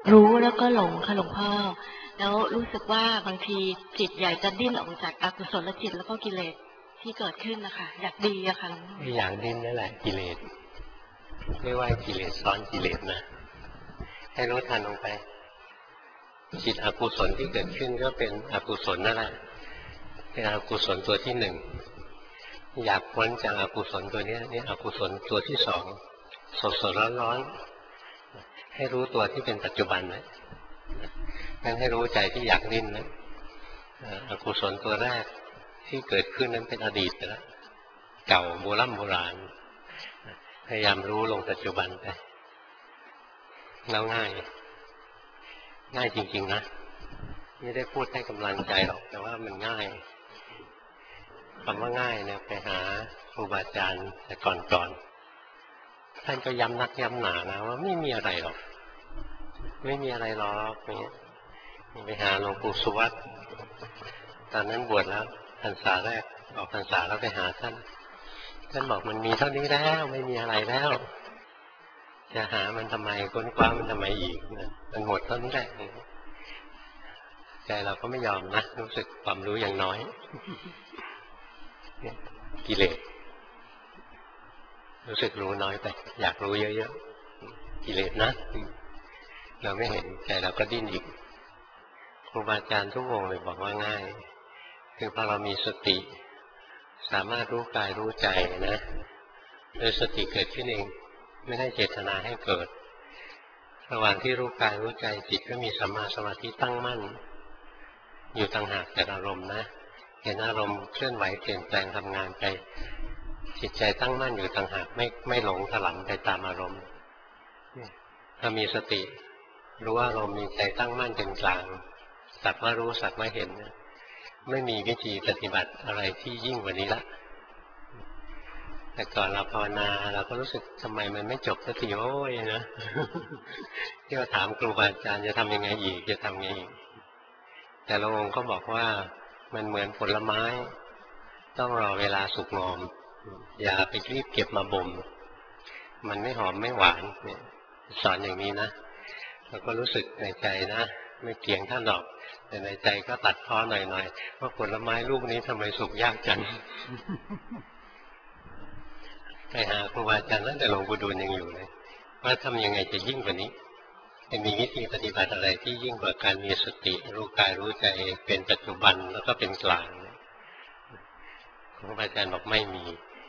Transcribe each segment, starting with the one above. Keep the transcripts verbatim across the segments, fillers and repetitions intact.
รู้แล้วก็หลงค่ะหลวงพ่อแล้วรู้สึกว่าบางทีจิตอยากจะดิ้นออกจากอกุศลจิตแล้วก็กิเลสที่เกิดขึ้นนะคะอยากดีอะค่ะหลวงพ่ออยากดิ้นนั่นแหละกิเลสไม่ว่ากิเลสซ้อนกิเลสนะให้รู้ทันลงไปจิตอกุศลที่เกิดขึ้นก็เป็นอกุศลนั่นแหละเป็นอกุศลตัวที่หนึ่งอยากพ้นจากอกุศลตัวนี้นี่อกุศลตัวที่สองสดสดร้อนร้อนให้รู้ตัวที่เป็นปัจจุบันนะงั้นให้รู้ใจที่อยากดิ้นนะอกุศลตัวแรกที่เกิดขึ้นนั้นเป็นอดีตไปแล้วเก่าโบราณโบราณพยายามรู้ลงปัจจุบันไปแล้วง่ายง่ายจริงๆนะไม่ได้พูดให้กำลังใจหรอกแต่ว่ามันง่ายคำว่าง่ายเนี่ยไปหาครูบาอาจารย์แต่ก่อนๆท่านก็ย้ำนักย้ำหนานะว่าไม่มีอะไรหรอกไม่มีอะไรหรอกนี่ไปหาหลวงปู่สุวัตตอนนั้นบวชแล้วพรรษาแรกออกพรรษาแล้วไปหาท่านท่านบอกมันมีเท่านี้แล้วไม่มีอะไรแล้วจะหามันทำไมค้นคว้ามันทำไมอีกนะมันหมดเท่านี้แหละใจเราก็ไม่ยอมนะรู้สึกความรู้อย่างน้อยกิเลสรู้สึกรู้น้อยไปอยากรู้เยอะๆกิเลสนะเราไม่เห็นใจเราก็ดิ้นอีกครูบาอาจารย์ทุกองค์เลยบอกว่าง่ายคือพอเรามีสติสามารถรู้กายรู้ใจนะโดยสติเกิดขึ้นเองไม่ได้เจตนาให้เกิดระหว่างที่รู้กายรู้ใจจิตก็มีสัมมาสมาธิตั้งมั่นอยู่ต่างหากแต่อารมณ์นะเห็นอารมณ์เคลื่อนไหวเปลี่ยนแปลงทำงานไปจิตใจตั้งมั่นอยู่ต่างหากไม่ไม่หลงถลำไปตามอารมณ์ถ้ามีสติรู้ว่าอารมณ์มีใจตั้งมั่นเป็นกลางสักว่ารู้สักว่าเห็นไม่มีวิธีปฏิบัติอะไรที่ยิ่งกว่านี้ละแต่ก่อนเราภาวนาเราก็รู้สึกทำไมมันไม่จบสักทีโอ้ยนะที่เราถามครูบาอาจารย์จะทำยังไงอีกจะทำไงอีกแต่ละองค์ก็บอกว่ามันเหมือนผลไม้ต้องรอเวลาสุกงอมอย่าไปรีบเก็บมาบ่มมันไม่หอมไม่หวานเนี่ยสอนอย่างนี้นะเราก็รู้สึกในใจนะไม่เกี่ยงท่านหรอกแต่ในใจก็ตัดพ้อหน่อยๆว่าผลไม้ลูกนี้ทำไมสุกยากจังไปหาครูบาอาจารย์นั่นแต่หลวงปู่ดูลยังอยู่เลยว่าทำยังไงจะยิ่งกว่านี้จะมีวิธีปฏิบัติอะไรที่ยิ่งกว่าการมีสติรู้กายรู้ใจเป็นปัจจุบันแล้วก็เป็นกลางครูบาอาจารย์บอกไม่มี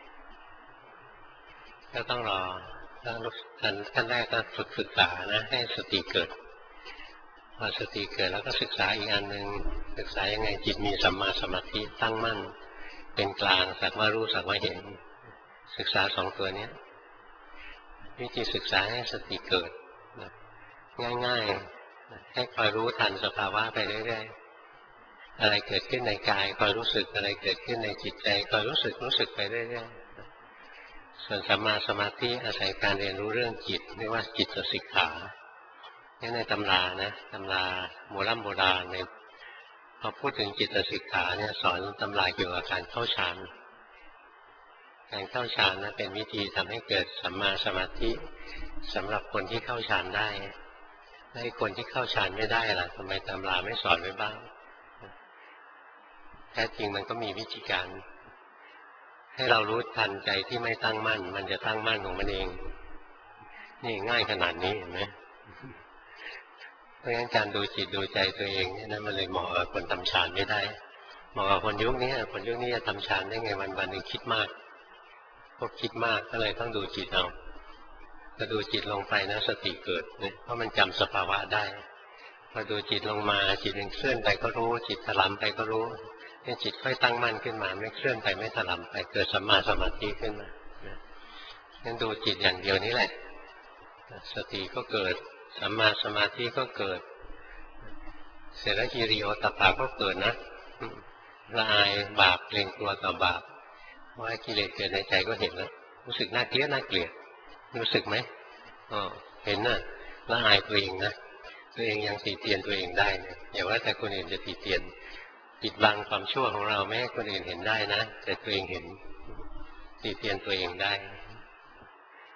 ก็ต้องรอขั้นขั้นแรกก็ฝึกศึกษานะให้สติเกิดพอสติเกิดแล้วก็ศึกษาอีกอันหนึ่งศึกษายังไงจิตมีสัมมาสมาธิตั้งมั่นเป็นกลางสักว่ารู้สักว่าเห็นศึกษาสองตัวนี้วิธีศึกษาให้สติเกิดง่ายๆให้คอยรู้ทันสภาวะไปเรื่อยๆอะไรเกิดขึ้นในกายคอยรู้สึกอะไรเกิดขึ้นในจิตใจคอยรู้สึกรู้สึกไปเรื่อยๆส่วนสัมมาสมาธิอาศัยการเรียนรู้เรื่องจิตเรียกว่าจิตสิกขาในตำรานะตำราโบราณโบราณเนี่ยพอพูดถึงจิตสิกขาเนี่ยสอนตำราเกี่ยวกับการเข้าฌานการเข้าฌานนะเป็นวิธีทำให้เกิดสัมมาสมาธิสำหรับคนที่เข้าฌานได้ให้คนที่เข้าฌานไม่ได้ล่ะทำไมตำราไม่สอนไว้บ้างแท้จริงมันก็มีวิธีการให้เรารู้ทันใจที่ไม่ตั้งมั่นมันจะตั้งมั่นของมันเองนี่ง่ายขนาดนี้เห็นไหมเพราะงั้นการดูจิตดูใจตัวเองเนี่ยนะมันเลยเหมาะกับคนทำฌานไม่ได้เหมาะกับคนยุคนี้คนยุคนี้จะทำฌานได้ไงวันวันหนึ่งคิดมากพวกคิดมากก็เลยต้องดูจิตเอาพอดูจิตลงไปนะสติเกิดเนี่ยเพราะมันจำสภาวะได้พอดูจิตลงมาจิตมันเคลื่อนไปก็รู้จิตถลำไปก็รู้เนี่ยจิตค่อยตั้งมั่นขึ้นมาไม่เคลื่อนไปไม่ถลำไปเกิดสัมมาสมาธิขึ้นมางั้นดูจิตอย่างเดียวนี้แหละสติก็เกิดสัมมาสมาธิก็เกิดเสร็จแล้วฮิริโอตปะก็เกิดนะละอายบาปเกรงกลัวต่อบาปว่ากิเลสเกิดในใจก็เห็นแล้วรู้สึกน่าเกลียดน่าเกลียดรู้สึกไหมอ๋อเห็นน่ะละอายตัวเองนะตัวเองยังตีเตียนตัวเองได้เนี่ยอย่าว่าแต่คนอื่นจะตีเตียนปิดบังความชั่วของเราไม่ให้คนอื่นเห็นได้นะแต่ตัวเองเห็นตีเตียนตัวเองได้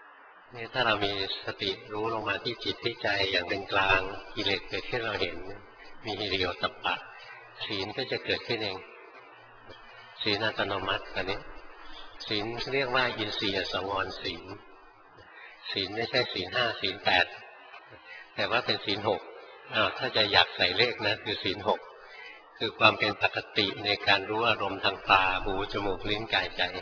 นี่ถ้าเรามีสติรู้ลงมาที่จิตที่ใจอย่างเป็นกลางกิเลสเกิดขึ้นเราเห็นมีฮิริโอตตัปปะศีลก็จะเกิดขึ้นเองศีลอัตโนมัติอันนี้ศีลเรียกว่าอินทรียสังวรศีลศีลไม่ใช่ศีลห้าศีลแปดแต่ว่าเป็นศีลหกอ้าวถ้าจะอยากใส่เลขนะคือศีลหกคือความเป็นปกติในการรู้อารมณ์ทางตาหูจมูกลิ้นกายใจ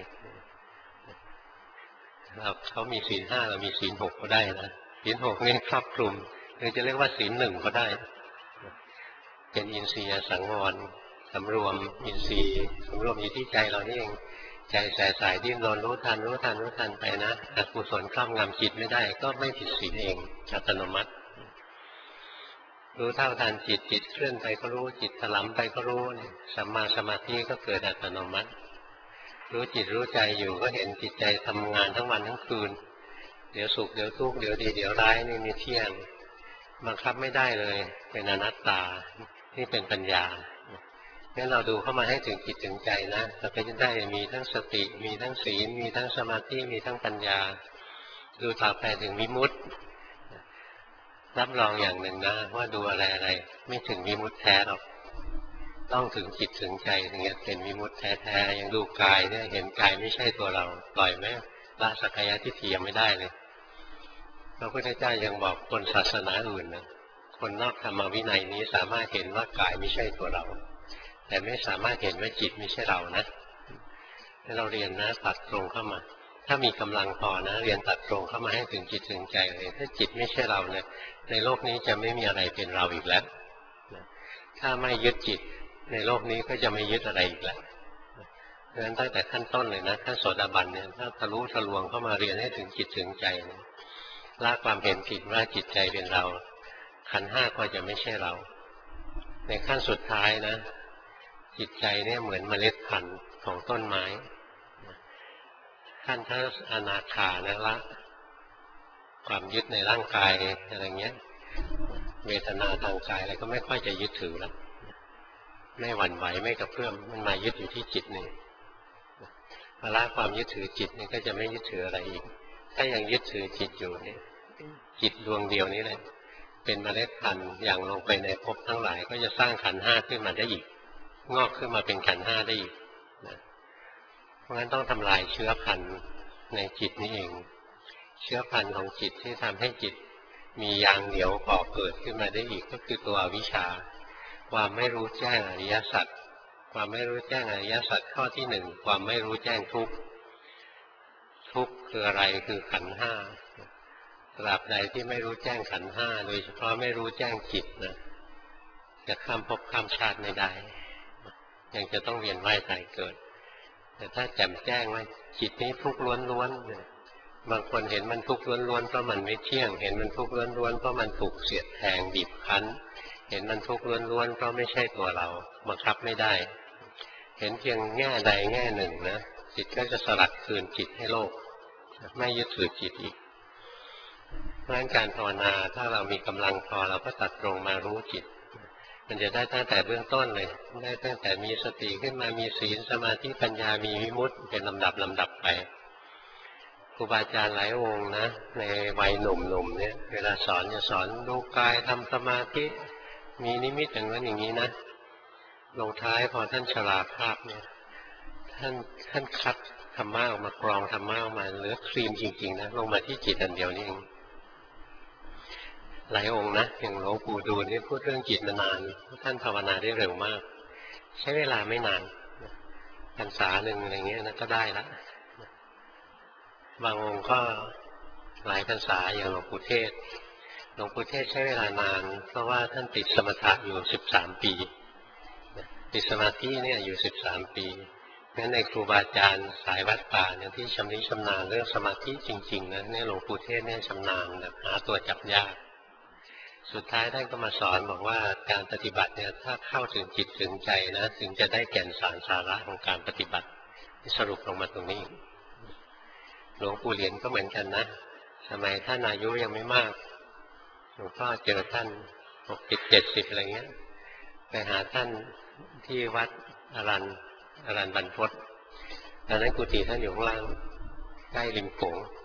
เราเขามีศีลห้าเรามีศีลหกก็ได้นะศีลหกนี่ครอบคลุมหรือจะเรียกว่าศีลหนึ่งก็ได้เป็นอินทรียสังวรสำรวมอินทรีย์สำรวมอยู่ที่ใจเรานี่เองใจแสสายดิ้นรนรู้ทันรู้ทันรู้ทันไปนะอกุศลครอบงำจิตไม่ได้ก็ไม่ผิดศีลเองอัตโนมัติรู้เท่าทันจิตจิตเคลื่อนไปก็รู้จิตถลำไปก็รู้สัมมาสมาธิก็เกิดอัตโนมัติรู้จิตรู้ใจอยู่ก็เห็นจิตใจทำงานทั้งวันทั้งคืนเดี๋ยวสุขเดี๋ยวทุกข์เดี๋ยวดีเดี๋ยวร้ายนี่มีเที่ยงบังคับไม่ได้เลยเป็นอนัตตานี่เป็นปัญญางั้นเราดูเข้ามาให้ถึงจิตถึงใจนะเราก็จะได้มีทั้งสติมีทั้งศีลมีทั้งสมาธิมีทั้งปัญญาดูต่อไปถึงวิมุตติรับรองอย่างหนึ่งนะว่าดูอะไรอะไรไม่ถึงวิมุตติแท้หรอกต้องถึงจิตถึงใจถึงจะเป็นวิมุตติแท้ๆยังดูกายเนี่ยเห็นกายไม่ใช่ตัวเราปล่อยไหมละสักกายทิฏฐิยังไม่ได้เลยพระพุทธเจ้ายังบอกคนศาสนาอื่นนะคนนอกธรรมวินัยนี้สามารถเห็นว่ากายไม่ใช่ตัวเราแต่ไม่สามารถเห็นว่าจิตไม่ใช่เรานะให้เราเรียนนะตัดตรงเข้ามาถ้ามีกำลังพอนะเรียนตัดตรงเข้ามาให้ถึงจิตถึงใจเลยถ้าจิตไม่ใช่เราเนี่ยในโลกนี้จะไม่มีอะไรเป็นเราอีกแล้วถ้าไม่ยึดจิตในโลกนี้ก็จะไม่ยึดอะไรอีกแล้วเพราะฉะนั้นตั้งแต่ขั้นต้นเลยนะขั้นโสดาบันเนี่ยถ้าทะลุทะลวงเข้ามาเรียนให้ถึงจิตถึงใจละความเห็นผิดว่าจิตใจเป็นเราขันธ์ห้าก็จะไม่ใช่เราในขั้นสุดท้ายนะจิตใจเนี่ยเหมือนเมล็ดพันธุ์ของต้นไม้ขั้นถ้าอนาคานะละความยึดในร่างกายอะไรเงี้ยเวทนาทางกายอะไรก็ไม่ค่อยจะยึดถือแล้วไม่หวั่นไหวไม่กระเพื่อมมันมายึดอยู่ที่จิตนี่พอละความยึดถือจิตนี่ก็จะไม่ยึดถืออะไรอีกถ้ายังยึดถือจิตอยู่นี่จิตดวงเดียวนี้เลยเป็นเมล็ดพันธุ์อย่างลงไปในภพทั้งหลายก็จะสร้างขันธ์ห้าขึ้นมาได้อีกงอกขึ้นมาเป็นขันธ์ห้าได้อีกนะเพราะงั้นต้องทำลายเชื้อพันธุ์ในจิตนี่เองเชื้อพันธุ์ของจิตที่ทำให้จิตมียางเหนียวก่อเกิดขึ้นมาได้อีกก็คือตัวอวิชชาความไม่รู้แจ้งอริยสัจความไม่รู้แจ้งอริยสัจข้อที่หนึ่งความไม่รู้แจ้งทุกข์ทุกข์คืออะไรคือขันธ์ห้าตราบใดที่ไม่รู้แจ้งขันธ์ห้าโดยเฉพาะไม่รู้แจ้งจิตนะจะข้ามภพข้ามชาติไม่ได้ยังจะต้องเวียนว่ายตายเกิดแต่ถ้าแจ่มแจ้งว่าจิตนี้ทุกข์ล้วนๆบางคนเห็นมันทุกข์ล้วนๆเพราะมันไม่เที่ยงเห็นมันทุกข์ล้วนๆเพราะมันถูกเสียดแทงบีบคั้นเห็นมันทุกข์ล้วนๆเพราะไม่ใช่ตัวเราบังคับไม่ได้เห็นเพียงแง่ใดแง่หนึ่งนะจิตก็จะสลัดคืนจิตให้โลกไม่ยึดถือจิตอีกเพราะฉะนั้นการภาวนาถ้าเรามีกำลังพอเราก็ตัดตรงมารู้จิตมันจะได้ตั้งแต่เบื้องต้นเลยได้ตั้งแต่มีสติขึ้นมามีศีลสมาธิปัญญามีวิมุตติเป็นลำดับลำดับไปครูบาอาจารย์หลายองค์นะในวัยหนุ่มๆเนี่ยเวลาสอนจะสอนดูกายทำสมาธิมีนิมิตอย่างนั้นอย่างนี้นะลงท้ายพอท่านชราภาพเนี่ยท่านท่านคัดธรรมะออกมากรองธรรมะออกมาเหลือครีมจริงๆนะลงมาที่จิตอันเดียวนี่เองหลายองค์นะอย่างหลวงปู่ดูลนี่พูดเรื่องจิตมานานท่านภาวนาได้เร็วมากใช้เวลาไม่นานพรรษาหนึ่งอะไรเงี้ยนะก็ได้ละบางองค์ก็หลายพรรษาอย่างหลวงปู่เทศหลวงปู่เทศใช้เวลานานเพราะว่าท่านติดสมถะอยู่สิบสามปีติดสมาธิเนี่ยอยู่สิบสามปีงั้นในครูบาอาจารย์สายวัดป่าเนี่ยที่ชำนิชำนาญเรื่องสมาธิจริงๆนะเนี่ยหลวงปู่เทศเนี่ยชำนาญแบบหาตัวจับยากสุดท้ายท่านก็มาสอนบอกว่าการปฏิบัติเนี่ยถ้าเข้าถึงจิตถึงใจนะถึงจะได้แก่นสารสาระของการปฏิบัติสรุปลงมาตรงนี้หลวงปู่เหรียญก็เหมือนกันนะสมัยท่านอายุยังไม่มากหลวงพ่อเจอท่านหกสิบเจ็ดสิบอะไรเงี้ยไปหาท่านที่วัดอรัญอรัญบรรพตตอนนั้นกุฏิท่านอยู่ข้างล่างใกล้ริมโขง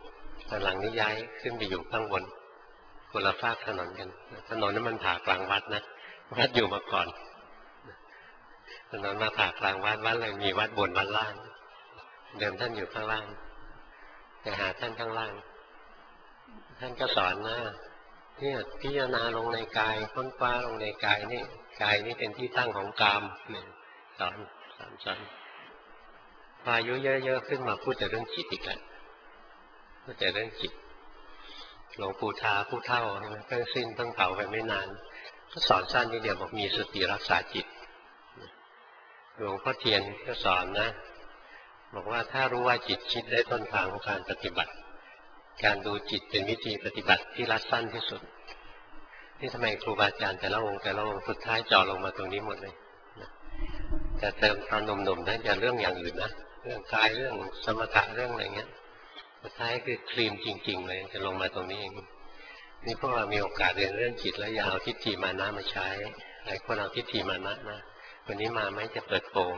ตอนหลังนี้ย้ายขึ้นไปอยู่ข้างบนคนละฝากถนนกันถนนนั้นมันผ่ากลางวัดนะวัดอยู่มาก่อนถนนมาผ่ากลางวัดวัดเลยมีวัดบนวัดล่างเดิมท่านอยู่ข้างล่างไปหาท่านข้างล่างท่านก็สอนนะเนี่ยพิจารณาลงในกายค้นคว้าลงในกายนี่กายนี่เป็นที่ตั้งของกามเนี่ยสอนสอนสอนพออายุเยอะๆขึ้นมาพูดแต่เรื่องจิตอีกแล้วพูดแต่เรื่องจิตหลวงปู่ทาผู้เฒ่าใช่ไหมเพิ่งสิ้นเพิ่งเผาไปไม่นานก็สอนสั้นนิดเดียวบอกมีสติรักษาจิตหลวงพ่อเทียนก็สอนนะบอกว่าถ้ารู้ว่าจิตคิดได้ต้นทางของการปฏิบัติการดูจิตเป็นวิธีปฏิบัติที่รัดสั้นที่สุดนี่ทำไมครูบาอาจารย์แต่ละองค์แต่ละองค์สุดท้ายจ่อลงมาตรงนี้หมดเลยแต่เติมตอนหนุ่มๆท่านจะเรื่องอย่างอื่นนะเรื่องกายเรื่องสมถะเรื่องอะไรเงี้ยสุดท้ายคือครีมจริงๆเลยจะลงมาตรงนี้เองนี่พวกเรามีโอกาสเรียนเรื่องจิตแล้วอย่าเอาทิฏฐิมานะมาใช้หลายคนเอาทิฏฐิมานะนะวันนี้มาไม่จะเปิดโปง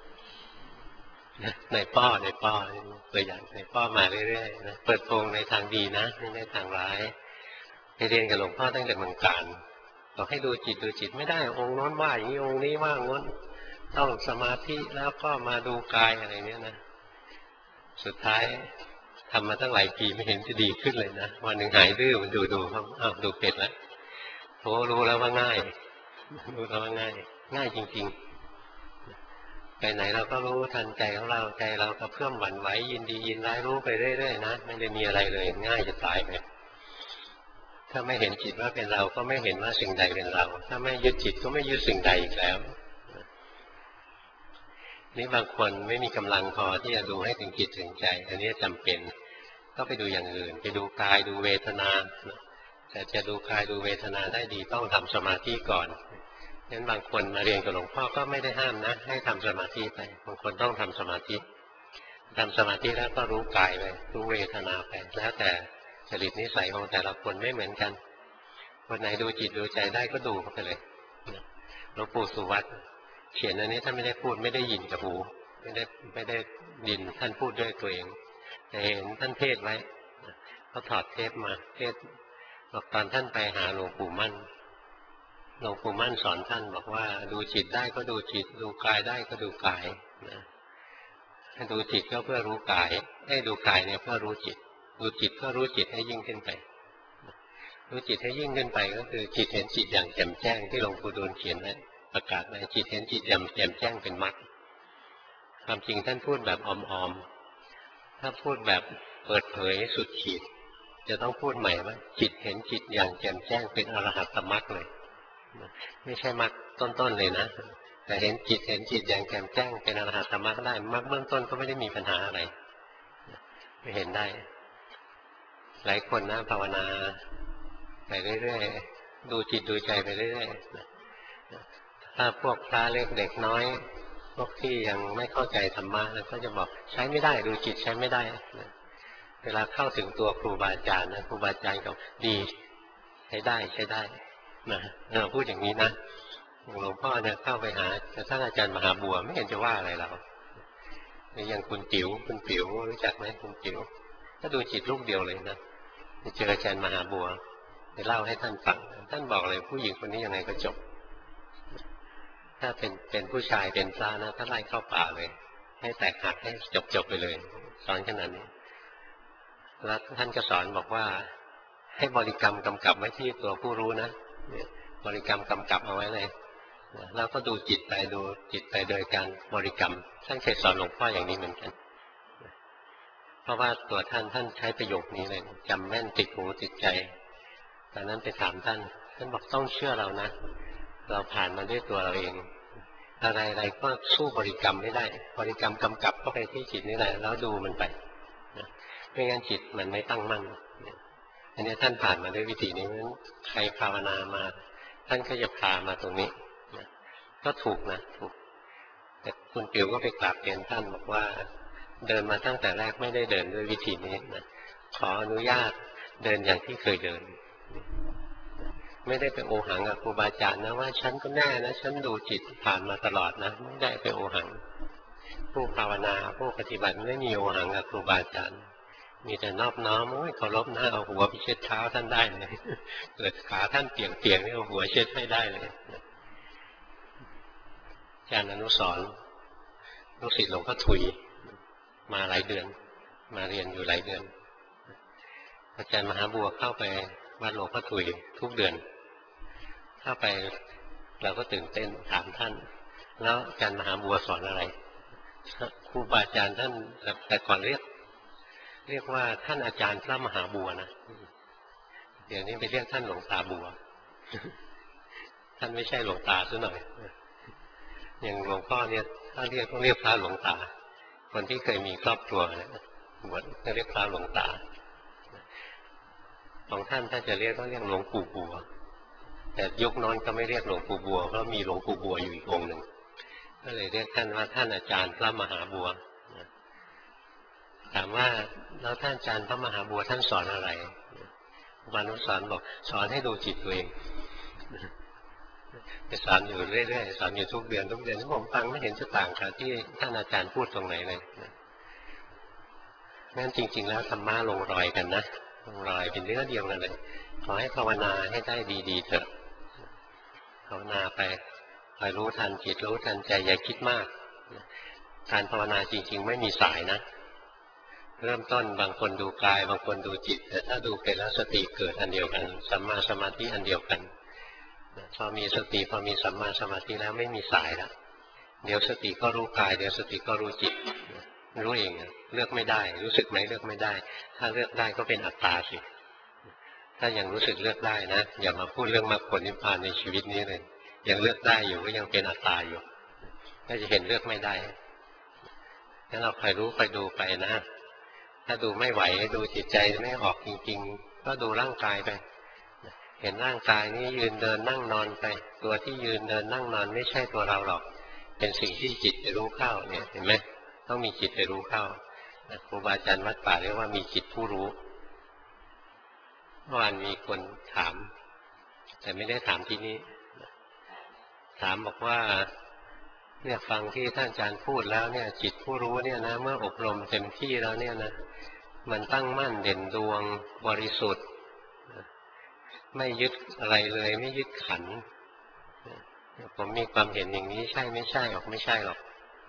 ในป้อในป้อตัวอย่างในป้อมาเรื่อยๆนะเปิดโปงในทางดีนะไม่ในทางร้ายไปเรียนกับหลวงพ่อตั้งแต่เมืองการบอกให้ดูจิตดูจิตไม่ได้องค์โน้นว่าอย่างนี้องค์นี้ว่างั้นต้องสมาธิแล้วก็มาดูกายอะไรเนี้ยนะสุดท้ายทำมาตั้งหลายปีไม่เห็นจะดีขึ้นเลยนะวันหนึ่งหายดื้อมันดูดูครับอ้าวดูเป็ดแล้วโธ่รู้แล้วว่าง่ายรู้แล้วว่าง่ายง่ายจริงๆไปไหนเราก็รู้ทันใจของเราใจเราก็เพิ่มหวั่นไหวยินดียินร้ายรู้ไปเรื่อยๆนะไม่ได้มีอะไรเลยง่ายจะตายไปถ้าไม่เห็นจิตว่าเป็นเราก็ไม่เห็นว่าสิ่งใดเป็นเราถ้าไม่ยึดจิตก็ไม่ยึดสิ่งใดอีกแล้วนี่บางคนไม่มีกำลังพอที่จะดูให้ถึงจิตถึงใจอันนี้จำเป็นก็ไปดูอย่างอื่นไปดูกายดูเวทนาแต่จะดูกายดูเวทนาได้ดีต้องทำสมาธิก่อนงั้นบางคนมาเรียนกับหลวงพ่อก็ไม่ได้ห้ามนะให้ทำสมาธิไปบางคนต้องทำสมาธิทำสมาธิแล้วก็รู้กายไปรู้เวทนาไปแล้วแต่จริตนิสัยของแต่ละคนไม่เหมือนกันคนไหนดูจิตดูใจได้ก็ดูเข้าไปเลยหลวงปู่สุวัตเขียนอันนี้ท่านไม่ได้พูดไม่ได้ยินกับหูไม่ได้ไม่ได้ยินท่านพูดด้วยตัวเองแต่เห็นท่านเทศไว้เขาถอดเทปมาเทศบอกตอนท่านไปหาหลวงปู่มั่นหลวงปู่มั่นสอนท่านบอกว่าดูจิตได้ก็ดูจิตดูกายได้ก็ดูกายนะดูจิตก็เพื่อรู้กายให้ดูกายเนี่ยเพื่อรู้จิตดูจิตก็รู้จิตให้ยิ่งขึ้นไปรู้จิตให้ยิ่งขึ้นไปก็คือจิตเห็นจิตอย่างแจ่มแจ้งที่หลวงปู่ดูลเขียนไว้ประกาศไว้จิตเห็นจิตอย่างแจ่มแจ้งเป็นมรรคความจริงท่านพูดแบบอ่อมๆถ้าพูดแบบเปิดเผยสุดขีดจะต้องพูดใหม่ว่าจิตเห็นจิตอย่างแจ่มแจ้งเป็นอรหัตตมรรคเลยไม่ใช่มรรคต้นๆเลยนะแต่เห็นจิตเห็นจิตอย่างแจ่มแจ้งเป็นอรหัตตมรรคได้มรรคเบื้องต้นก็ไม่ได้มีปัญหาอะไรไม่เห็นได้หลายคนนะภาวนาไปเรื่อยๆดูจิตดูใจไปเรื่อยๆถ้าพวกพระเล็กเด็กน้อยพวกที่ยังไม่เข้าใจธรรมะแล้วก็จะบอกใช้ไม่ได้ดูจิตใช้ไม่ได้เวลาเข้าถึงตัวครูบาอาจารย์นะครูบาอาจารย์ก็ดีใช้ได้ใช้ได้นะเราพูดอย่างนี้นะหลวงพ่อเนี่ยเข้าไปหาท่านอาจารย์มหาบัวไม่เห็นจะว่าอะไรเราอย่างคุณติ๋วคุณติ๋วรู้จักไหมคุณติ๋วก็ดูจิตลูกเดียวเลยนะเจออาจารย์มหาบัวไปเล่าให้ท่านฟังท่านบอกเลยผู้หญิงคนนี้ยังไงก็จบถ้าเป็นเป็นผู้ชายเป็นพระนะท่านไล่เข้าป่าเลยให้แตกหักให้จบจบไปเลยสอนขนาดนี้แล้วท่านก็สอนบอกว่าให้บริกรรมกำกับไว้ที่ตัวผู้รู้นะบริกรรมกำกับเอาไว้เลยแล้วก็ดูจิตไปดูจิตไปโดยการบริกรรมท่านเคยสอนหลวงพ่ออย่างนี้เหมือนกันเพราะว่าตัวท่านท่านใช้ประโยคนี้เลยจำแม่นติดหูติดใจตอนนั้นไปถามท่านท่านบอกต้องเชื่อเรานะเราผ่านมาด้วยตัวเราเองอะไรๆก็สู้บริกรรมไม่ได้บริกรรมกำกับเข้าไปที่จิตนี่แหละแล้วดูมันไปไม่งั้นจิตมันไม่ตั้งมั่นอันนี้ท่านผ่านมาด้วยวิธีนี้นั้นใครภาวนามาท่านก็จะพามาตรงนี้ก็ถูกนะถูกแต่คุณติ๋วก็ไปกราบเรียนท่านบอกว่าเดินมาตั้งแต่แรกไม่ได้เดินด้วยวิธีนี้นะขออนุญาตเดินอย่างที่เคยเดินไม่ได้ไปโอหังกับครูบาอาจารย์นะว่าฉันก็แน่นะฉันดูจิตผ่านมาตลอดนะไม่ได้ไปโอหังผู้ภาวนาผู้ปฏิบัติไม่มีโอหังกับครูบาอาจารย์มีแต่นอบน้อมโอ้ยเคารพนะเอาหัวไปเช็ดเท้าท่านได้เลยเกิดขาท่านเปียกๆนี่เอาหัวเช็ดให้ได้เลยอาจารย์อนุสรณ์ลูกศิษย์หลวงพ่อถุยมาหลายเดือนมาเรียนอยู่หลายเดือนอาจารย์มหาบัวเข้าไปวัดหลวงพ่อถุยทุกเดือนเข้าไปเราก็ตื่นเต้นถามท่านแล้วอาจารย์มหาบัวสอนอะไรครูบาอาจารย์ท่านแต่ก่อนเรียกเรียกว่าท่านอาจารย์พระมหาบัวนะเดี๋ยวนี้ไปเรียกท่านหลวงตาบัวท่านไม่ใช่หลวงตาซะหน่อยอย่างหลวงพ่อเนี่ยถ้าเรียกต้องเรียกพระหลวงตาคนที่เคยมีครอบครัวเนี่ยบวชก็เรียกพระหลวงตาของท่านถ้าจะเรียกต้องเรียกหลวงปู่บัวแต่ยุคน้นก็ไม่เรียกหลวงปู่บัวเพราะมีหลวงปู่บัวอยู่อีกองค์หนึ่งก็เลยเรียกท่านว่าท่านอาจารย์พระมหาบัวถามว่าแล้วท่านอาจารย์พระมหาบัวท่านสอนอะไรวานุสรณ์บอกสอนให้ดูจิตตัวเองจะสอนอยู่เรื่อยๆสอนอยู่ทุกเดือนทุกเดือนที่ผมฟังไม่เห็นจะต่างกับที่ท่านอาจารย์พูดตรงไหนเลยงั้นจริงๆแล้วธรรมะลงรอยกันนะลงรอยเป็นเนื้อเดียวกันเลยขอให้ภาวนาให้ได้ดีๆเถอะภาวนาไปคอยรู้ทันจิตรู้ทันใจอย่าคิดมากการภาวนาจริงๆไม่มีสายนะเริ่มต้นบางคนดูกายบางคนดูจิตแต่ถ้าดูเป็นแล้วสติเกิดอันเดียวกันสัมมาสมาธิอันเดียวกันพอมีสติพอมีสัมมาสมาธิแล้วไม่มีสายแล้วเดี๋ยวสติก็รู้กายเดี๋ยวสติก็รู้จิตรู้เองเลือกไม่ได้รู้สึกไหมเลือกไม่ได้ถ้าเลือกได้ก็เป็นอัตตาสิถ้ายังรู้สึกเลือกได้นะอย่ามาพูดเรื่องมรรคผลนิพพานในชีวิตนี้เลยยังเลือกได้อยู่ก็ยังเป็นอัตตาอยู่ก็จะเห็นเลือกไม่ได้งั้นเราคอยรู้คอยดูไปนะถ้าดูไม่ไหวดูจิตใจไม่ออกจริงๆก็ดูร่างกายไปเห็นร่างกายนี้ยืนเดินนั่งนอนไปตัวที่ยืนเดินนั่งนอนไม่ใช่ตัวเราหรอกเป็นสิ่งที่จิตไปรู้เข้าเนี่ยเห็นไหมต้องมีจิตไปรู้เข้าครูบาอาจารย์วัดป่าเรียกว่ามีจิตผู้รู้เมื่อวานมีคนถามแต่ไม่ได้ถามที่นี้ถามบอกว่าเนี่ยฟังที่ท่านอาจารย์พูดแล้วเนี่ยจิตผู้รู้เนี่ยนะเมื่ออบรมเต็มที่แล้วเนี่ยนะมันตั้งมั่นเด่นดวงบริสุทธิ์ไม่ยึดอะไรเลยไม่ยึดขันธ์ผมมีความเห็นอย่างนี้ใช่ไม่ใช่หรอกไม่ใช่หรอก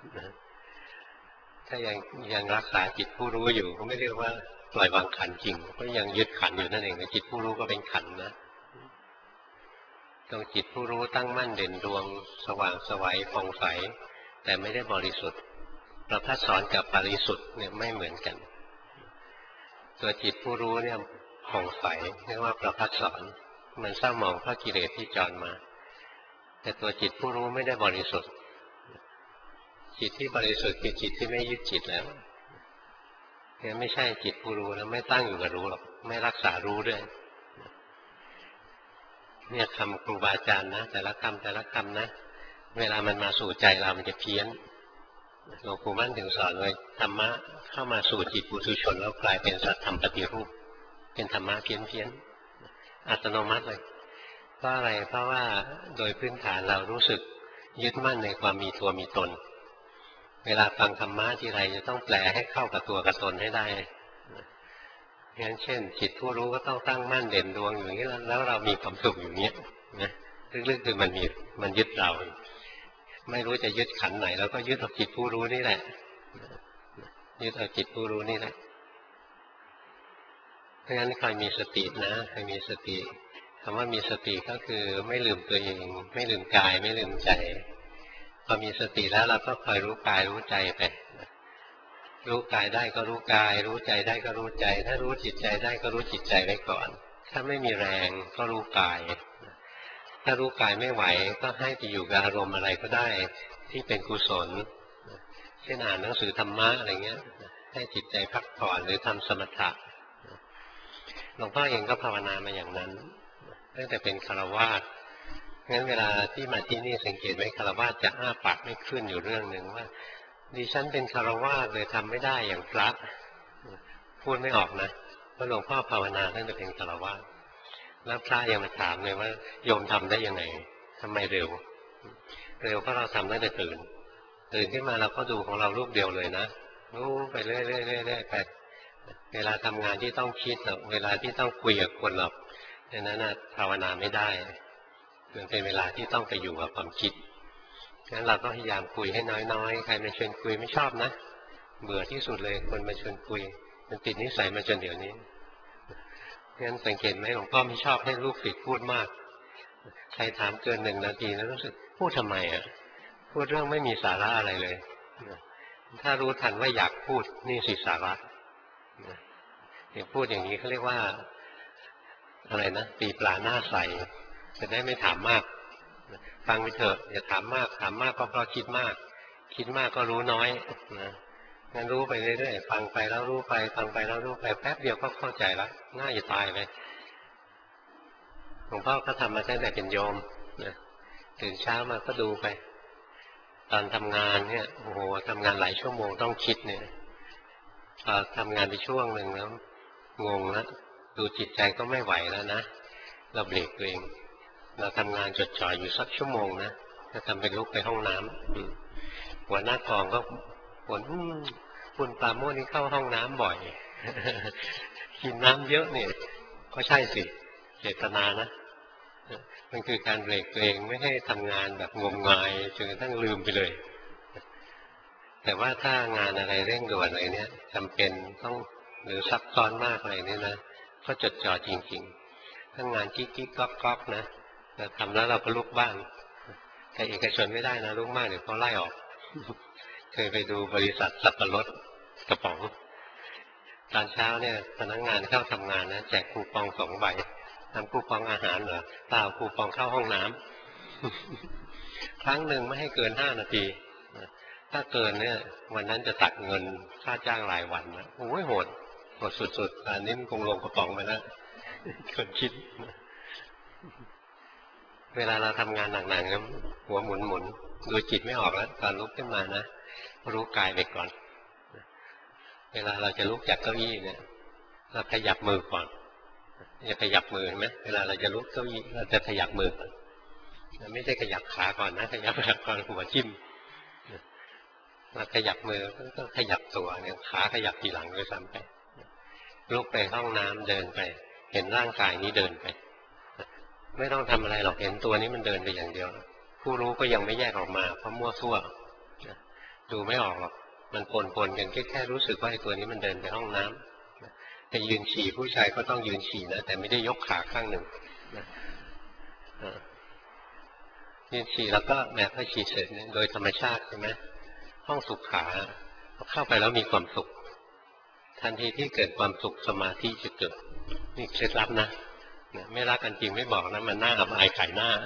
ถ้ายังยังรักษาจิตผู้รู้อยู่ก็ไม่เรียกว่าปล่อยวางขันธ์จริงก็ยังยึดขันธ์อยู่นั่นเองจิตผู้รู้ก็เป็นขันธ์นะตรงจิตผู้รู้ตั้งมั่นเด่นดวงสว่างไสวผ่องใสแต่ไม่ได้บริสุทธิ์ประภัสสรกับบริสุทธิ์เนี่ยไม่เหมือนกันตัวจิตผู้รู้เนี่ยผ่องใสเรียกว่าประภัสสรมันเศร้าหมองเพราะกิเลสที่จรมาแต่ตัวจิตผู้รู้ไม่ได้บริสุทธิ์จิตที่บริสุทธิ์คือจิตที่ไม่ยึดจิตแล้วเนี่ยไม่ใช่จิตผู้รู้แล้วไม่ตั้งอยู่กับรู้หรอกไม่รักษารู้ด้วยเนี่ยคำครูบาอาจารย์นะแต่ละคำแต่ละคำนะเวลามันมาสู่ใจเรามันจะเพี้ยนหลวงปู่มั่นถึงสอนไว้ธรรมะเข้ามาสู่จิตปุถุชนแล้วกลายเป็นสัตธรรมปฏิรูปเป็นธรรมะเพี้ยนเพี้ยนอัตโนมัติเลยเพราะอะไรเพราะว่าโดยพื้นฐานเรารู้สึกยึดมั่นในความมีตัวมีตนเวลาฟังธรรมะทีไรจะต้องแปลให้เข้ากับตัวกับตนให้ได้งั้นเช่นจิตผู้รู้ก็ต้องตั้งมั่นเด่นดวงอย่างนี้แล้วเรามีความสุขอย่างนี้นะลึกๆคือมันมีมันยึดเราไม่รู้จะยึดขันไหนเราก็ยึดเอาจิตผู้รู้นี่แหละยึดเอาจิตผู้รู้นี่แหละเพราะงั้นใครมีสตินะใครมีสติคำว่ามีสติก็คือไม่ลืมตัวเองไม่ลืมกายไม่ลืมใจพอมีสติแล้วเราก็คอยรู้กายรู้ใจไปรู้กายได้ก็รู้กายรู้ใจได้ก็รู้ใจถ้ารู้จิตใจได้ก็รู้จิตใจไว้ก่อนถ้าไม่มีแรงก็รู้กายถ้ารู้กายไม่ไหวก็ให้ไปอยู่กับอารมณ์อะไรก็ได้ที่เป็นกุศลเช่นอ่านหนังสือธรรมะอะไรเงี้ยให้จิตใจพักผ่อนหรือทำสมถะหลวงพ่อเองก็ภาวนามาอย่างนั้นตั้งแต่เป็นฆราวาสงั้นเวลาที่มาที่นี่สังเกตไหมฆราวาสจะอ้าปากไม่ขึ้นอยู่เรื่องหนึ่งว่าดิฉันเป็นฆราวาสเลยทำไม่ได้อย่างพระพูดไม่ออกนะเพราะหลวงพ่อภาวนาตั้งแต่เป็นฆราวาสแล้วพระยังมาถามเลยว่าโยมทำได้ยังไงทำไมเร็วเร็วเพราะเราทำตั้งแต่ตื่นตื่นขึ้นมาเราก็ดูของเรารูปเดียวเลยนะรู้ไปเรื่อยๆๆไปพเวลาทำงานที่ต้องคิดหรอกเวลาที่ต้องคุยกับคนหรอกดังนั้นภาวนาไม่ได้มันเป็นเวลาที่ต้องไปอยู่กับความคิดงั้นเราก็พยายามคุยให้น้อยๆใครมาชวนคุยไม่ชอบนะเบื่อที่สุดเลยคนมาชวนคุยมันติดนิสัยมาจนเดี๋ยวนี้งั้นสังเกตไหมหลวงพ่อไม่ชอบให้ลูกศิษย์พูดมากใครถามเกินหนึ่งนาทีแล้วรู้สึกพูดทำไมอ่ะพูดเรื่องไม่มีสาระอะไรเลยถ้ารู้ทันว่าอยากพูดนี่สิสาระอย่างพูดอย่างนี้เขาเรียกว่าอะไรนะตีปลาหน้าใสจะได้ไม่ถามมากฟังไปเถอะอย่าถามมากถามมากก็เพราะคิดมากคิดมากก็รู้น้อยนะงั้นรู้ไปเรื่อยๆฟังไปแล้วรู้ไปฟังไปแล้วรู้ไปแป๊บเดียวก็เข้าใจแล้วง่ายจะตายเลยหลวงพ่อก็ทำมาตั้งแต่เป็นโยมนะตื่นเช้ามาก็ดูไปตอนทำงานเนี่ยโอ้โหทำงานหลายชั่วโมงต้องคิดเนี่ยพอทำงานไปช่วงหนึ่งแล้วงงแล้วดูจิตใจก็ไม่ไหวแล้วนะเราเบรกตัวเองเราทำงานจดจ่ออยู่สักชั่วโมงนะจะทำเป็นลุกไปห้องน้ำหัวหน้ากองก็บ่นคุณปราโมทนี่เข้าห้องน้ำบ่อยกินน้ำเยอะเนี่ยก็ใช่สิเจตนานะมันคือการเบรกตัวเองไม่ให้ทำงานแบบงมงายจนกระทั่งลืมไปเลยแต่ว่าถ้างานอะไรเร่งด่วนอะไรเนี่ยจำเป็นต้องหรือซับซ้อนมากอะไรเนี่ยนะก็จดจ่อจริงๆถ้างานกิ๊กกิ๊กก๊อกก๊อกนะเราทำแล้วเราก็ลุกบ้างแต่เอกชนไม่ได้นะลุกมากเดี๋ยวเขาไล่ออกเคยไปดูบริษัทสับปะรดกระป๋องตอนเช้าเนี่ยพนักงานเข้าทำงานนะแจกคูปองสองใบทำคูปองอาหารเหรอเปล่าคูปองเข้าห้องน้ำครั้งหนึ่งไม่ให้เกินห้านาทีถ้าเกินเนี่ยวันนั้นจะตัดเงินค่าจ้างรายวันนะโอ้ยโหดโหดสุดๆอันนี้มันคงลงกระป๋องไปแล้วคนคิดเวลาเราทำงานหนักๆแล้วหัวหมุนๆดูจิตไม่ออกแล้วตอนลุกขึ้นมานะรู้กายไปก่อนเวลาเราจะลุกจากเก้าอี้เนี่ยเราขยับมือก่อนจะขยับมือเห็นไหมเวลาเราจะลุกเก้าอี้เราจะขยับมือก่อนไม่ใช่ขยับขาก่อนนะขยับแบบก่อนหัวจิ้มเราขยับมือก็ขยับตัวเนี่ยขาขยับทีหลังด้วยซ้ำไปลุกไปห้องน้ำเดินไปเห็นร่างกายนี้เดินไปไม่ต้องทำอะไรหรอกเห็นตัวนี้มันเดินไปอย่างเดียวผู้รู้ก็ยังไม่แยกออกมาเพราะมั่วซั่วดูไม่ออกหรอกมันปนๆกันแค่แค่รู้สึกว่าไอ้ตัวนี้มันเดินไปห้องน้ำแต่ยืนฉี่ผู้ชายก็ต้องยืนฉี่นะแต่ไม่ได้ยกขาข้างหนึ่งยืนฉี่แล้วก็แม้พอฉี่เสร็จโดยธรรมชาติใช่ไหมห้องสุขขาเข้าไปแล้วมีความสุขทันทีที่เกิดความสุขสมาธิจะเกิดนี่เคล็ดลับนะไม่รักกันจริงไม่บอกนะมันหน้าอับอายขายหน้า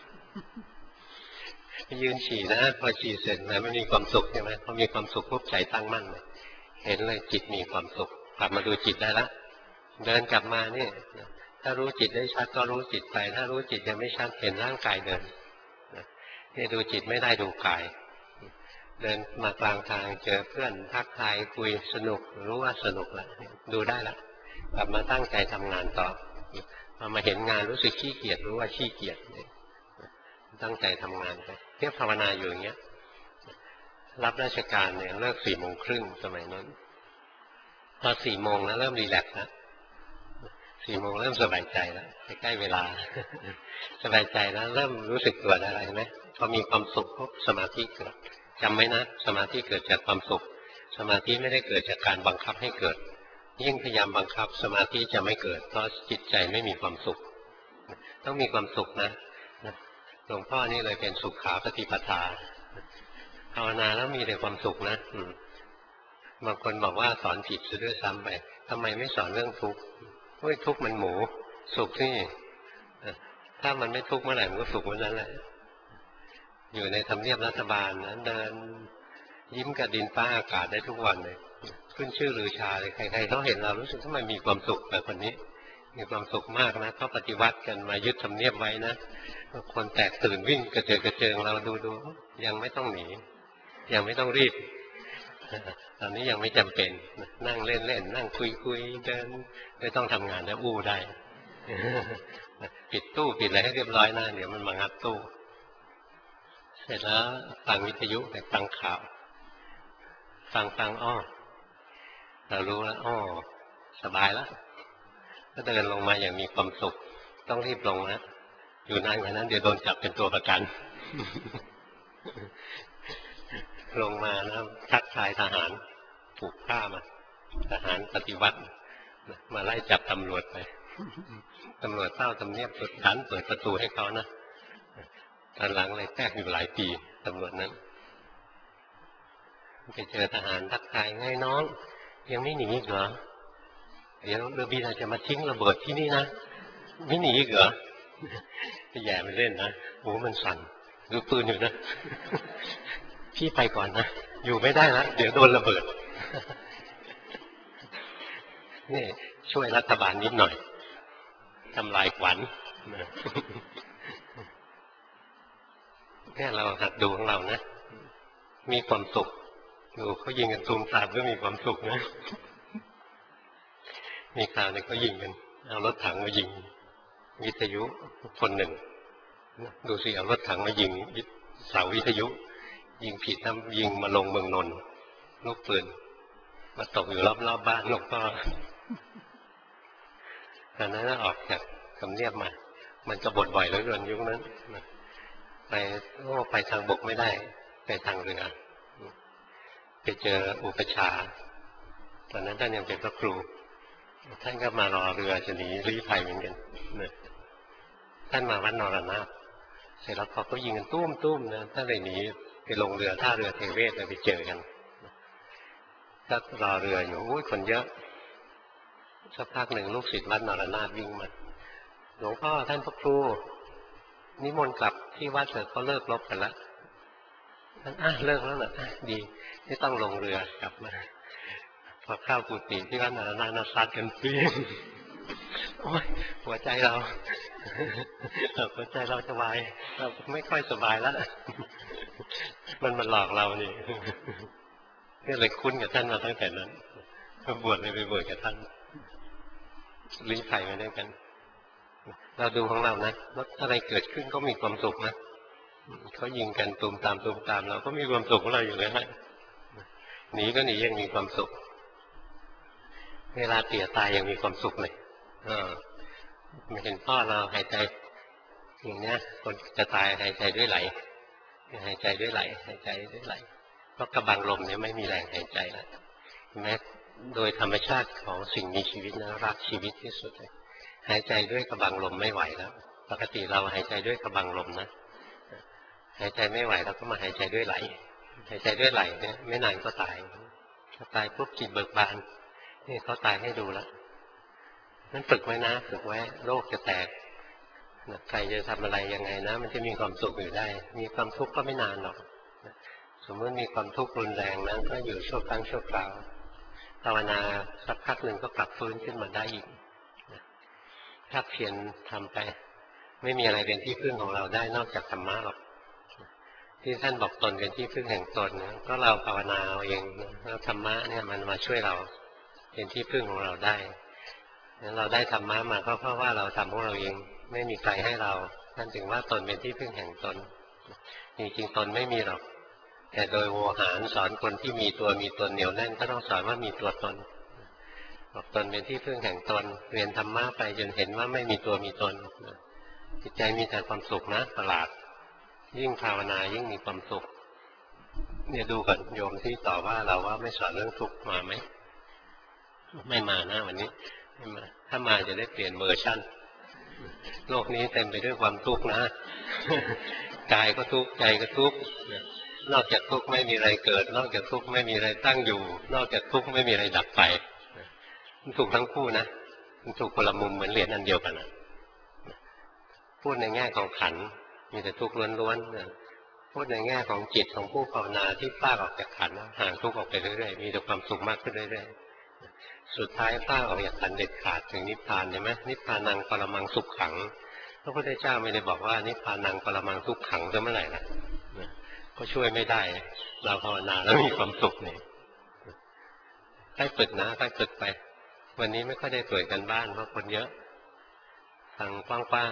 ยืนฉี่นะพอฉี่เสร็จนะมันมีความสุขใช่ไหมพอมีความสุขปุ๊บใจตั้งมั่นเลยเห็นเลยจิตมีความสุขกลับมาดูจิตได้แล้วเดินกลับมานี่ถ้ารู้จิตได้ชัดก็รู้จิตไปถ้ารู้จิตยังไม่ชัดเห็นร่างกายเดินนี่ดูจิตไม่ได้ดูกายเดินมากลางทางเจอเพื่อนทักทายคุยสนุกรู้ว่าสนุกแล้วดูได้แล้วกลับมาตั้งใจทำงานต่อพอมาเห็นงานรู้สึกขี้เกียจรู้ว่าขี้เกียจตั้งใจทำงานไปเทียบภาวนาอยู่อย่างเงี้ยรับราชการเนี่ยเลิกสี่โมงครึ่งสมัยนั้นพอสี่โมงแล้วเริ่มรีแลกซ์แล้วสี่โมงเริ่มสบายใจแล้วใกล้เวลาสบายใจแล้วเริ่มรู้สึกตัวได้ไหมพอมีความสุขปุ๊บสมาธิเกิดจำไว้นะสมาธิเกิดจากความสุขสมาธิไม่ได้เกิดจากการบังคับให้เกิดยิ่งพยายามบังคับสมาธิจะไม่เกิดเพราะจิตใจไม่มีความสุขต้องมีความสุขนะหลวงพ่อนี่เลยเป็นสุขขาปฏิปทาภาวนาแล้วมีแต่ความสุขนะบางคนบอกว่าสอนผิดซะด้วยซ้ำไปทำไมไม่สอนเรื่องทุกข์เฮ้ยทุกข์มันหมูสุขนี่ถ้ามันไม่ทุกข์เมื่อไหร่มันก็สุขเมื่อนั้นแหละอยู่ในทำเนียบรัฐบาลนะเดินยิ้มกับดินฟ้าอากาศได้ทุกวันเลยขึ้นชื่อลือชาเลยใครๆเขาเห็นเรารู้สึกทำไมมีความสุขแบบคนนี้มีความสุขมากนะเขาปฏิวัติกันมายึดทำเนียบไว้นะคนแตกตื่นวิ่งกระเจิงกระเจิงเราดูดูยังไม่ต้องหนียังไม่ต้องรีบตอนนี้ยังไม่จำเป็นนั่งเล่นเล่นนั่งคุยคุยเดินไม่ต้องทำงานแล้วอู้ได้ปิดตู้ปิดอะไรให้เรียบร้อยนะเดี๋ยวมันมางัดตู้เสร็จแล้วฟังวิทยุแต่ฟังข่าวฟังฟังอ้อเรารู้แล้วอ้อสบายแล้วก็เดินลงมาอย่างมีความสุขต้องรีบลงนะอยู่นานกว่านั้นเดี๋ยวโดนจับเป็นตัวประกัน ลงมานะทักทายทหารผูกผ้ามาทหารปฏิวัติมาไล่จับตำรวจไปตำรวจเฝ้าทำเนียบสุดดันเปิดประตูให้เขานะตอนหลังเลยแทรกอยู่หลายปีตำรวจนั้นไปเจอทหารทักทายไงน้องยังไม่หนีอีกเหรอเดี๋ยวเรือบินอาจจะมาทิ้งระเบิดที่นี่นะไม่หนีอีกเหรอไปแย่ไปเล่นนะโอ้มันสั่นดูปืนอยู่นะพี่ไปก่อนนะอยู่ไม่ได้แล้วเดี๋ยวโดนระเบิดนี่ช่วยรัฐบาลนิดหน่อยทำลายขวัญเนี่ยเราหัดดูของเรานะมีความสุขดูเขายิงกันตูมตามก็มีความสุขนะมีข่าวเนี่ยเขายิงกันเอารถถังมายิงวิทยุคนหนึ่งดูสิเอารถถังมายิงเสาวิทยุยิงผิดทำยิงมาลงเมืองนนท์ลูกปืนมาตกอยู่รอบๆ บ, บ้านหลวงพ่อตอนนั้นออกจากทำเนียบมามันกบฏบ่อยเหลือเกินยุคนั้นไปโอ้ไปทางบกไม่ได้ไปทางเรือไปเจออุปชาตอนนั้นท่านยังเป็นพระครูท่านก็มารอเรือจะหนีลี้ภัยเหมือนกันท่านมาวัดนรนาถเสร็จแล้วพอเขายิงกันตุ้มตุ้มนะท่านเลยหนีไปลงเรือท่าเรือเทเวศแล้วไปเจอกันก็รอเรืออยู่อุ้ยคนเยอะสักพักหนึ่งลูกศิษย์วัดนรนาถวิ่งมาหลวงพ่อท่านพระครูนิมนต์กลับที่วัดเถอะเขาเลิกรบกันแล้วท่านอ่ะเลิกแล้วเหรอดีไม่ต้องลงเรือกลับมาพอเข้ากุฏิที่วัดนรนาถนัดซัดกันเปรี้ยงโอ้ยหัวใจเราหัวใจเราสบายเราไม่ค่อยสบายแล้วมันมันหลอกเรานี่นี่เลยคุ้นกับท่านมาตั้งแต่นั้นก็บวชเลยไปบวชกับท่านลี้ภัยมาด้วยกันเราดูของเรานะว่าอะไรเกิดขึ้นก็มีความสุขนะเขายิงกันตูมตามตูมตามเราก็มีความสุขของเราอยู่เลยฮะหนีก็หนียังมีความสุขเวลาเตี่ยตายยังมีความสุขเลยเออเห็นพ่อเราหายใจอย่างนี้คนจะตายหายใจด้วยไหลหายใจด้วยไหลหายใจด้วยไหลเพราะกระบังลมเนี่ยไม่มีแรงหายใจแล้วแม้โดยธรรมชาติของสิ่งมีชีวิตนะรักชีวิตที่สุดเลยหายใจด้วยกระบังลมไม่ไหวแล้วปกติเราหายใจด้วยกระบังลมนะหายใจไม่ไหวเราก็มาหายใจด้วยไหลหายใจด้วยไหลเนี่ยไม่นานก็ตายถ้าตายปุ๊บจิตเบิกบานนี่เขาตายให้ดูแล้วนั่นฝึกไว้นะฝึกไว้โลกจะแตกใครจะทำอะไรยังไงนะมันจะมีความสุขอยู่ได้มีความทุกข์ก็ไม่นานหรอกสมมติมีความทุกข์รุนแรงนั้นก็อยู่ชั่วครั้งชั่วคราวภาวนาสักพักหนึ่งก็กลับฟื้นขึ้นมาได้อีกถ้าเพียรทำไปไม่มีอะไรเป็นที่พึ่งของเราได้นอกจากธรรมะหรอกที่ท่านบอกตนเป็นที่พึ่งแห่งตนนะก็เราภาวนาเอาเองแล้วธรรมะเนี่ยมันมาช่วยเราเป็นที่พึ่งของเราได้นั้นเราได้ธรรมะมาก็เพราะว่าเราทำของเราเองไม่มีใครให้เราท่านถึงว่าตนเป็นที่พึ่งแห่งตนจริงๆตนไม่มีหรอกแต่โดยโวหารสอนคนที่มีตัวมีตนเหนียวแน่นก็ต้องสอนว่ามีตัวตนบอกตนเป็นที่พึ่งแห่งตนเรียนธรรมะไปจนเห็นว่าไม่มีตัวมีตนจิตใจมีแต่ความสุขนะประหลาดยิ่งภาวนายิ่งมีความสุขเนี่ยดูก่อนโยมที่ต่อว่าเราว่าไม่สอนเรื่องทุกข์มาไหมไม่มานะวันนี้ไม่มาถ้ามาจะได้เปลี่ยนเวอร์ชั่นโลกนี้เต็มไปด้วยความทุกข์นะกายก็ทุกข์ใจก็ทุกข์นอกจากทุกข์ไม่มีอะไรเกิดนอกจากทุกข์ไม่มีอะไรตั้งอยู่นอกจากทุกข์ไม่มีอะไรดับไปมันถูกทั้งคู่นะมันถูกคนละมุมเหมือนเหรียญอันเดียวกันนะพูดในแง่ของขันธ์มีแต่ทุกข์ล้วนๆพูดในแง่ของจิตของผู้ภาวนาที่พลากออกจากขันธ์ห่างทุกข์ออกไปเรื่อยๆมีแต่ความสุขมากขึ้นเรื่อยๆสุดท้ายพลากออกจากขันธ์เด็ดขาดถึงนิพพานใช่ไหมนิพพานังปรมังสุขขังพระพุทธเจ้าไม่ได้บอกว่านิพพานังปรมังทุกขังจะเมื่อไหร่ล่ะก็ช่วยไม่ได้เราภาวนาแล้วมีความสุขนี่ค่อยฝึกนะค่อยฝึกไปวันนี้ไม่ค่อยได้ตรวจกันบ้านเพราะคนเยอะฟังกว้าง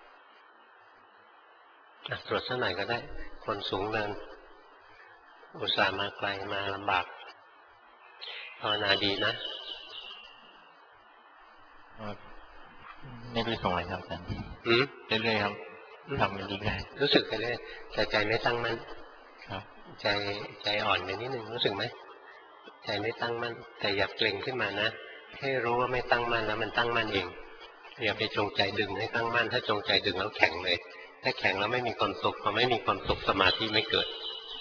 ๆตรวจสักหน่อยก็ได้คนสูงเนินอุตส่าห์มาไกลมาลำบากภาวนาดีนะไม่ได้ส่งอะไรครับอาจารย์อืมเรื่อยๆครับทำไปเรื่อยๆรู้สึกไปเรื่อยแต่ใจไม่ตั้งมั่นครับใจใจอ่อนไปนิดนึงรู้สึกไหมใจไม่ตั้งมั่นแต่อย่าเกร็งขึ้นมานะให้รู้ว่าไม่ตั้งมั่นแล้วมันตั้งมั่นเองอย่าไปจงใจดึงให้ตั้งมั่นถ้าจงใจดึงแล้วแข็งเลยถ้าแข็งแล้วไม่มีความสุขพอไม่มีความสุขสมาธิไม่เกิด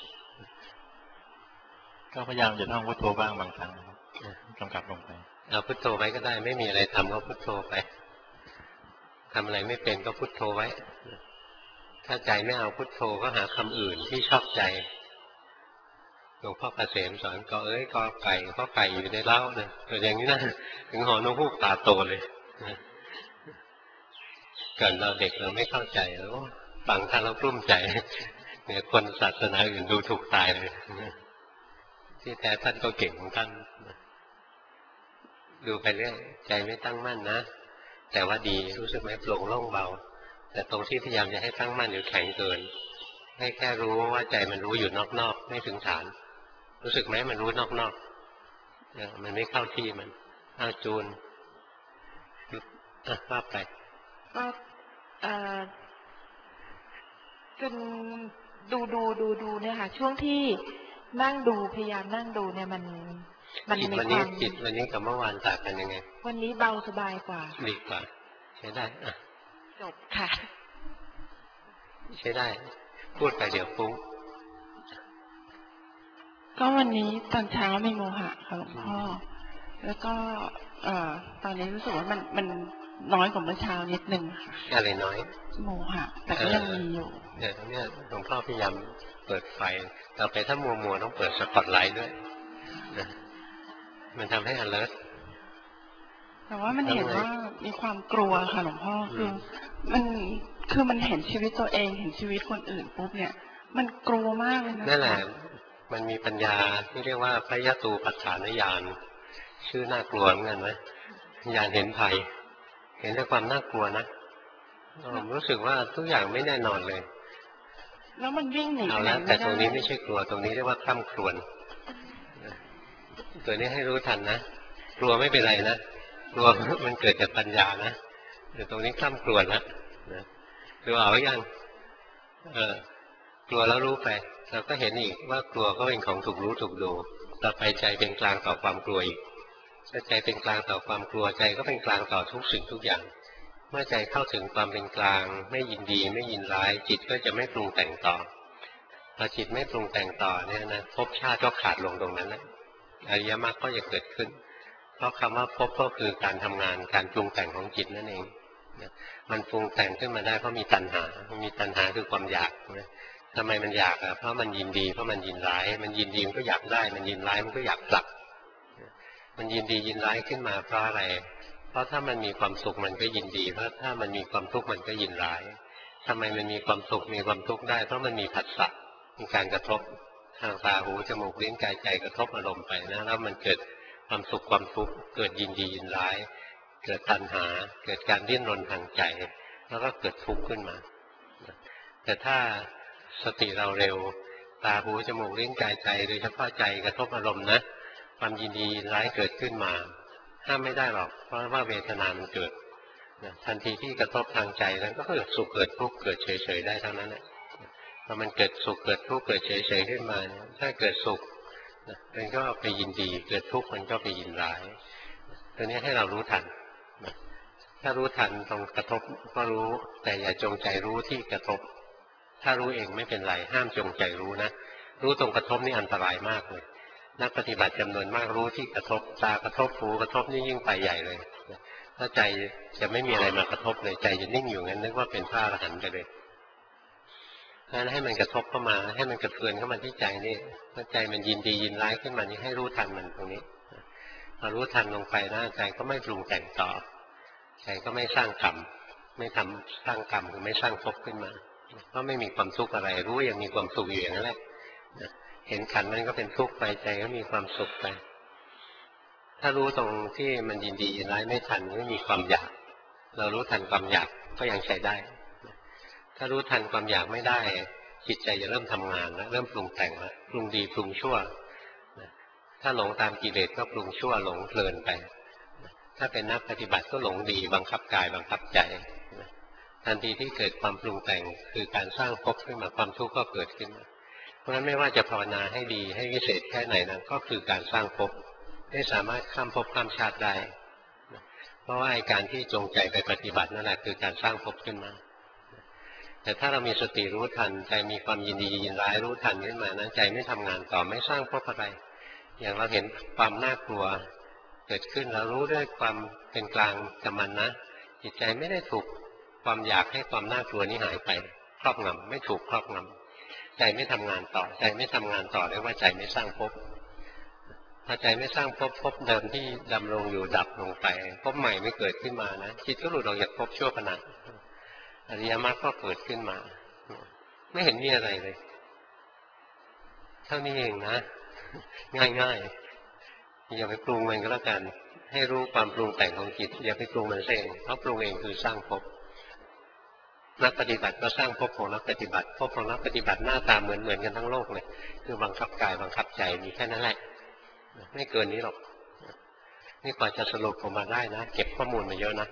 ก็พยายามจะท่องพุทโธบ้างบางครั้งกำกับลงไปเอาพุทโธไว้ก็ได้ไม่มีอะไรทำก็พุทโธไปทำอะไรไม่เป็นก็พุทโธไว้ถ้าใจไม่เอาพุทโธก็หาคำอื่นที่ชอบใจหลวงพ่อเกษมสอนก็เอ้ยก็ไก่ก็ไก่อยู่ในเล้าเนี่ยตัวอย่างนี้นะถึงหอนกฮูกตาโตเลยเกิดเราเด็กเราไม่เข้าใจแล้วฟังท่านแล้วกลุ้มใจเนี่ยคนศาสนาอื่นดูถูกตายเลยที่แท้ท่านก็เก่งของท่านดูไปเรื่อยใจไม่ตั้งมั่นนะแต่ว่าดีรู้สึกไหมโปร่งโล่งเบาแต่ตรงที่พยายามจะให้ตั้งมั่นอยู่แข็งเกินให้แค่รู้ว่าใจมันรู้อยู่นอกๆไม่ถึงฐานรู้สึกไหมมันรู้นอกๆเนี่ยมันไม่เข้าที่มันอ้าวจูนอ่ะว่าไปก็เอ่อจนดูดูดูดูเนี่ยค่ะช่วงที่นั่งดูพยายามนั่งดูเนี่ยมันมันมีความจิตวันนี้กับเมื่อวานต่างกันยังไงวันนี้เบาสบายกว่าดีกว่าใช้ได้อ่ะจบค่ะใช้ได้พูดไปเดี๋ยวฟุ้งก็วันนี้ตอนเช้ามีโมหะค่ะหลวงพ่อแล้วก็เอ่อตอนนี้รู้สึกว่ามันมันน้อยกว่าเมื่อเช้านิดนึงค่ะอะไรน้อยโมหะแต่ก็ยังมีอยู่เนี่ยเนี่ยหลวงพ่อพยายามเปิดไฟต่อไปถ้ามัวมัวต้องเปิดสปอตไลท์ด้วยนะมันทำให้ alert แต่ว่ามันเห็นว่ามีความกลัวค่ะหลวงพ่อคือมันคือมันเห็นชีวิตตัวเองเห็นชีวิตคนอื่นปุ๊บเนี่ยมันกลัวมากเลยนะนั่นแหละมันมีปัญญาที่เรียกว่าพยตูปัฏฐานญาณชื่อน่ากลัวเหมือนกันไหมญาณเห็นภัยเห็นแต่ความน่ากลัวนะผมรู้สึกว่าทุกอย่างไม่แน่นอนเลยแล้วมันวิ่งหนีเอาละแต่ตรงนี้ไม่ใช่กลัวตรงนี้เรียกว่าคร่ำครวญตัวนี้ให้รู้ทันนะกลัวไม่เป็นไรนะกลัวมันเกิดจากปัญญานะแต่ตรงนี้คร่ำครวญแล้วนะดูเอาอย่างเออกลัวแล้วรู้ไปเราก็เห็นอีกว่ากลัวก็เป็นของถูกรู้ถูกดูต่อไปใจเป็นกลางต่อความกลัวอีกถ้าใจเป็นกลางต่อความกลัวใจก็เป็นกลางต่อทุกสิ่งทุกอย่างเมื่อใจเข้าถึงความเป็นกลางไม่ยินดีไม่ยินร้ายจิตก็จะไม่ปรุงแต่งต่อพอจิตไม่ปรุงแต่งต่อเนี่ยนะภพชาติก็ขาดลงตรงนั้นแหละอริยมรรคก็จะเกิดขึ้นเพราะคำว่าภพก็คือการทำงานการปรุงแต่งของจิตนั่นเองมันปรุงแต่งขึ้นมาได้เพราะมีตัณหามีตัณหาคือความอยากนะทำไมมันอยากอ่ะเพราะมันยินดีเพราะมันยินร้ายมันยินดีมันก็อยากได้มันยินร้ายมันก็อยากผลักมันยินดียินร้ายขึ้นมาเพราะอะไรเพราะถ้ามันมีความสุขมันก็ยินดีเพราะถ้ามันมีความทุกข์มันก็ยินร้ายทำไมมันมีความสุขมีความทุกข์ได้เพราะมันมีผัสสะมีการกระทบทางตาหูจมูกลิ้นกายใจกระทบอารมณ์ไปนะแล้วมันเกิดความสุขความทุกข์เกิดยินดียินร้ายเกิดตัณหาเกิดการดิ้นรนทางใจแล้วก็เกิดทุกข์ขึ้นมาแต่ถ้าสติเราเร็วตาหูจมูกลิ้นกายใจโดยเฉพาะใจกระทบอารมณ์นะความยินดียินร้ายเกิดขึ้นมาห้ามไม่ได้หรอกเพราะว่าเวทนามันเกิดทันทีที่กระทบทางใจนั้นก็เกิดสุขเกิดทุกข์เกิดเฉยๆได้ทั้งนั้นแหละพอมันเกิดสุขเกิดทุกข์เกิดเฉยๆขึ้นมาถ้าเกิดสุขมันก็ไปยินดีเกิดทุกข์มันก็ไปยินร้ายตัวนี้ให้เรารู้ทันถ้ารู้ทันตรงกระทบก็รู้แต่อย่าจงใจรู้ที่กระทบถ้ารู้เองไม่เป็นไรห้ามจงใจรู้นะรู้ตรงกระทบนี่อันตรายมากเลยนักปฏิบัติจำนวนมากรู้ที่กระทบตากระทบหูกระทบนี่ยิ่งไปใหญ่เลยถ้าใจจะไม่มีอะไรมากระทบเลยใจจะนิ่งอยู่งั้นนึกว่าเป็นพระอรหันต์ไปเลยงั้นให้มันกระทบเข้ามาให้มันกระเทือนเข้ามาที่ใจนี่ถ้าใจมันยินดียินร้ายขึ้นมานี่ให้รู้ทันมันตรงนี้พอรู้ทันลงไปนะใจก็ไม่ปรุงแต่งต่อใจก็ไม่สร้างกรรมไม่ทำสร้างกรรมคือไม่สร้างภพขึ้นมาก็ไม่มีความทุกข์อะไรรู้ยังมีความสุขอยู่อย่างนั้นแหละเห็นขันมันก็เป็นทุกข์ไปใจก็มีความสุขไปถ้ารู้ตรงที่มันยินดียินร้ายไม่ทันไม่มีความอยากเรารู้ทันความอยากก็ยังใช้ได้ถ้ารู้ทันความอยากไม่ได้จิตใจจะเริ่มทำงานแล้วเริ่มปรุงแต่งแล้วปรุงดีปรุงชั่วถ้าหลงตามกิเลสก็ปรุงชั่วหลงเพลินไปถ้าเป็นนักปฏิบัติก็หลงดีบังคับกายบังคับใจทันทีที่เกิดความปรุงแต่งคือการสร้างภพขึ้นมาความทุกข์ก็เกิดขึ้นมาเพราะฉะนั้นไม่ว่าจะภาวนาให้ดีให้วิเศษแค่ไหนนั้นก็คือการสร้างภพไม่สามารถข้ามภพข้ามชาติได้เพราะว่าการที่จงใจไปปฏิบัตินั่นแหละคือการสร้างภพขึ้นมาแต่ถ้าเรามีสติรู้ทันใจมีความยินดียินร้ายรู้ทันขึ้นมานั้นใจไม่ทำงานต่อไม่สร้างภพอะไรอย่างเราเห็นความน่ากลัวเกิดขึ้นเรารู้ด้วยความเป็นกลางกับมันนะจิตใจไม่ได้ถูกความอยากให้ความน่ากลัวนี้หายไปครอบงำไม่ถูกครอบงำใจไม่ทำงานต่อใจไม่ทำงานต่อเรียกว่าใจไม่สร้างภพถ้าใจไม่สร้างภพภพเดิมที่ดำรงอยู่ดับลงไปภพใหม่ไม่เกิดขึ้นมานะจิตก็หลุดออกจากภพชั่วขณะอริยมรรคก็เกิดขึ้นมาไม่เห็นมีอะไรเลยเท่านี้เองนะง่ายๆอย่าไปปรุงมันก็แล้วกันให้รู้ความปรุงแต่งของจิตอย่าไปปรุงมันเองเพราะปรุงเองคือสร้างภพนักปฏิบัติก็สร้างภพของนักปฏิบัติภพของนักปฏิบัติหน้าตาเหมือนเหมือนกันทั้งโลกเลยคือบังคับกายบังคับใจมีแค่นั้นแหละไม่เกินนี้หรอกนี่กว่าจะสรุปออกมาได้นะเก็บข้อมูลมาเยอะนะ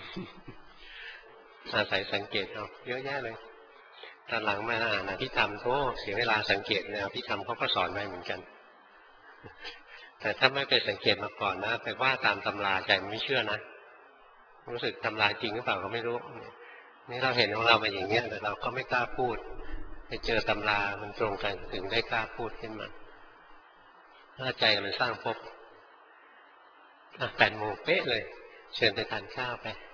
อาศัยสังเกตเอาเยอะแยะเลยตอนหลังมาอ่านอภิธรรมโธ่เสียเวลาสังเกตเนี่ยอภิธรรมเขาก็สอนไว้เหมือนกันแต่ถ้าไม่ไปสังเกตมาก่อนนะไปว่าตามตำราใจมันไม่เชื่อนะรู้สึกตำราจริงหรือเปล่าก็ไม่รู้นี่เราเห็นของเราเป็นอย่างนี้แต่เราก็ไม่กล้าพูดไปเจอตำรามันตรงกันถึงได้กล้าพูดขึ้นมาถ้าใจมันสร้างภพแปดโมงเป๊ะเลยเชิญไปทานข้าวไป